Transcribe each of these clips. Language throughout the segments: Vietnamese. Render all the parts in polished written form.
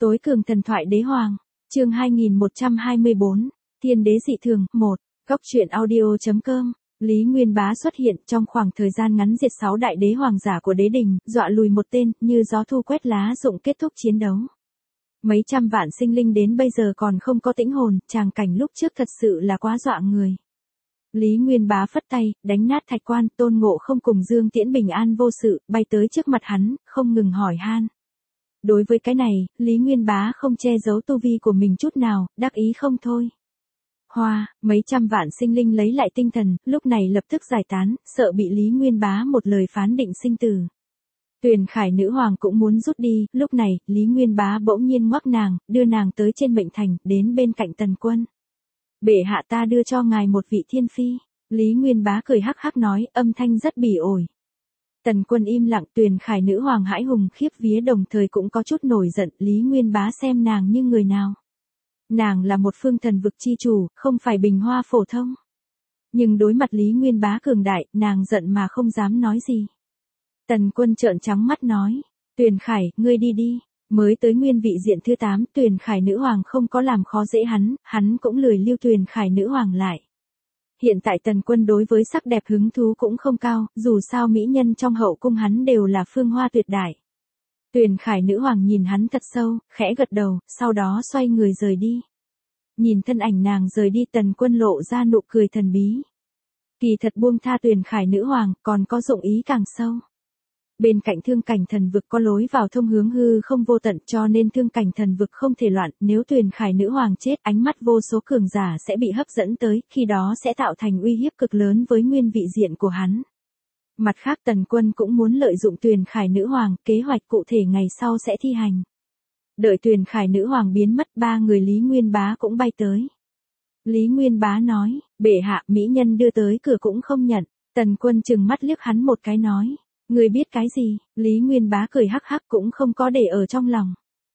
Tối cường thần thoại đế hoàng, chương 2124, Thiên đế dị thường, 1, Góc truyện audio.com. Lý Nguyên Bá xuất hiện trong khoảng thời gian ngắn diệt 6 đại đế hoàng giả của đế đình, dọa lùi một tên, như gió thu quét lá rụng kết thúc chiến đấu. Mấy trăm vạn sinh linh đến bây giờ còn không có tĩnh hồn, tràng cảnh lúc trước thật sự là quá dọa người. Lý Nguyên Bá phất tay, đánh nát thạch quan, Tôn Ngộ Không cùng Dương Tiễn bình an vô sự, bay tới trước mặt hắn, không ngừng hỏi han. Đối với cái này, Lý Nguyên Bá không che giấu tu vi của mình chút nào, đắc ý không thôi. Mấy trăm vạn sinh linh lấy lại tinh thần, lúc này lập tức giải tán, sợ bị Lý Nguyên Bá một lời phán định sinh tử. Tuyền Khải nữ hoàng cũng muốn rút đi, lúc này, Lý Nguyên Bá bỗng nhiên ngoắc nàng, đưa nàng tới trên mệnh thành, đến bên cạnh Tần Quân. Bệ hạ ta đưa cho ngài một vị thiên phi. Lý Nguyên Bá cười hắc hắc nói, âm thanh rất bỉ ổi. Tần Quân im lặng, Tuyền Khải nữ hoàng hãi hùng khiếp vía đồng thời cũng có chút nổi giận, Lý Nguyên Bá xem nàng như người nào. Nàng là một phương thần vực chi chủ, không phải bình hoa phổ thông. Nhưng đối mặt Lý Nguyên Bá cường đại, nàng giận mà không dám nói gì. Tần Quân trợn trắng mắt nói, Tuyền Khải, ngươi đi đi. Mới tới nguyên vị diện thứ 8, Tuyền Khải nữ hoàng không có làm khó dễ hắn cũng lười lưu Tuyền Khải nữ hoàng lại. Hiện tại Tần Quân đối với sắc đẹp hứng thú cũng không cao, dù sao mỹ nhân trong hậu cung hắn đều là phương hoa tuyệt đại. Tuyền Khải nữ hoàng nhìn hắn thật sâu, khẽ gật đầu, sau đó xoay người rời đi. Nhìn thân ảnh nàng rời đi, Tần Quân lộ ra nụ cười thần bí. Kỳ thật buông tha Tuyền Khải nữ hoàng, còn có dụng ý càng sâu. Bên cạnh thương cảnh thần vực có lối vào thông hướng hư không vô tận, cho nên thương cảnh thần vực không thể loạn, nếu Tuyền Khải nữ hoàng chết, ánh mắt vô số cường giả sẽ bị hấp dẫn tới, khi đó sẽ tạo thành uy hiếp cực lớn với nguyên vị diện của hắn. Mặt khác Tần Quân cũng muốn lợi dụng Tuyền Khải nữ hoàng, kế hoạch cụ thể ngày sau sẽ thi hành. Đợi Tuyền Khải nữ hoàng biến mất, 3 người Lý Nguyên Bá cũng bay tới. Lý Nguyên Bá nói, bệ hạ, mỹ nhân đưa tới cửa cũng không nhận. Tần Quân trừng mắt liếc hắn một cái nói, ngươi biết cái gì? Lý Nguyên Bá cười hắc hắc cũng không có để ở trong lòng.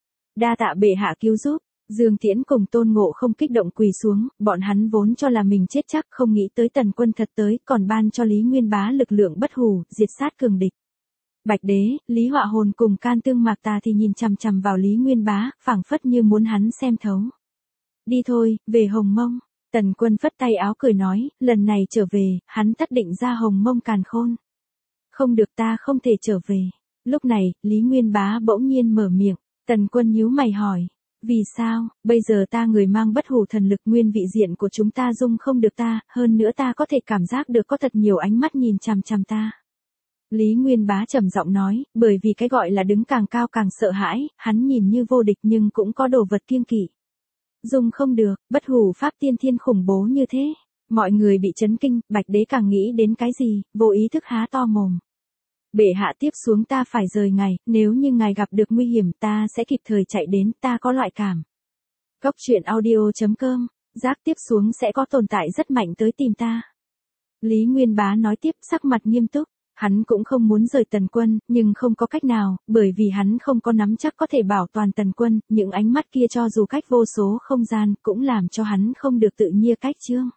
Đa tạ bệ hạ cứu giúp. Dương Tiễn cùng Tôn Ngộ Không kích động quỳ xuống, bọn hắn vốn cho là mình chết chắc, không nghĩ tới Tần Quân thật tới, còn ban cho Lý Nguyên Bá lực lượng bất hủ, diệt sát cường địch. Bạch Đế, Lý Họa Hồn cùng Can Tương Mạc Tà thì nhìn chằm chằm vào Lý Nguyên Bá, phảng phất như muốn hắn xem thấu. Đi thôi, về Hồng Mông. Tần Quân phất tay áo cười nói, lần này trở về, hắn tất định ra Hồng Mông càn khôn. Không được, ta không thể trở về. Lúc này, Lý Nguyên Bá bỗng nhiên mở miệng. Tần Quân nhíu mày hỏi, vì sao? Bây giờ ta người mang bất hủ thần lực, nguyên vị diện của chúng ta dung không được ta, hơn nữa ta có thể cảm giác được có thật nhiều ánh mắt nhìn chằm chằm ta. Lý Nguyên Bá trầm giọng nói, bởi vì cái gọi là đứng càng cao càng sợ hãi, hắn nhìn như vô địch nhưng cũng có đồ vật kiêng kỵ. Dung không được, bất hủ pháp tiên thiên khủng bố như thế. Mọi người bị chấn kinh, Bạch Đế càng nghĩ đến cái gì, vô ý thức há to mồm. Bệ hạ, tiếp xuống ta phải rời ngài, nếu như ngài gặp được nguy hiểm ta sẽ kịp thời chạy đến, ta có loại cảm. Góc truyện audio.com, giác tiếp xuống sẽ có tồn tại rất mạnh tới tìm ta. Lý Nguyên Bá nói tiếp, sắc mặt nghiêm túc. Hắn cũng không muốn rời Tần Quân, nhưng không có cách nào, bởi vì hắn không có nắm chắc có thể bảo toàn Tần Quân, những ánh mắt kia cho dù cách vô số không gian cũng làm cho hắn không được tự nhiên cách chương.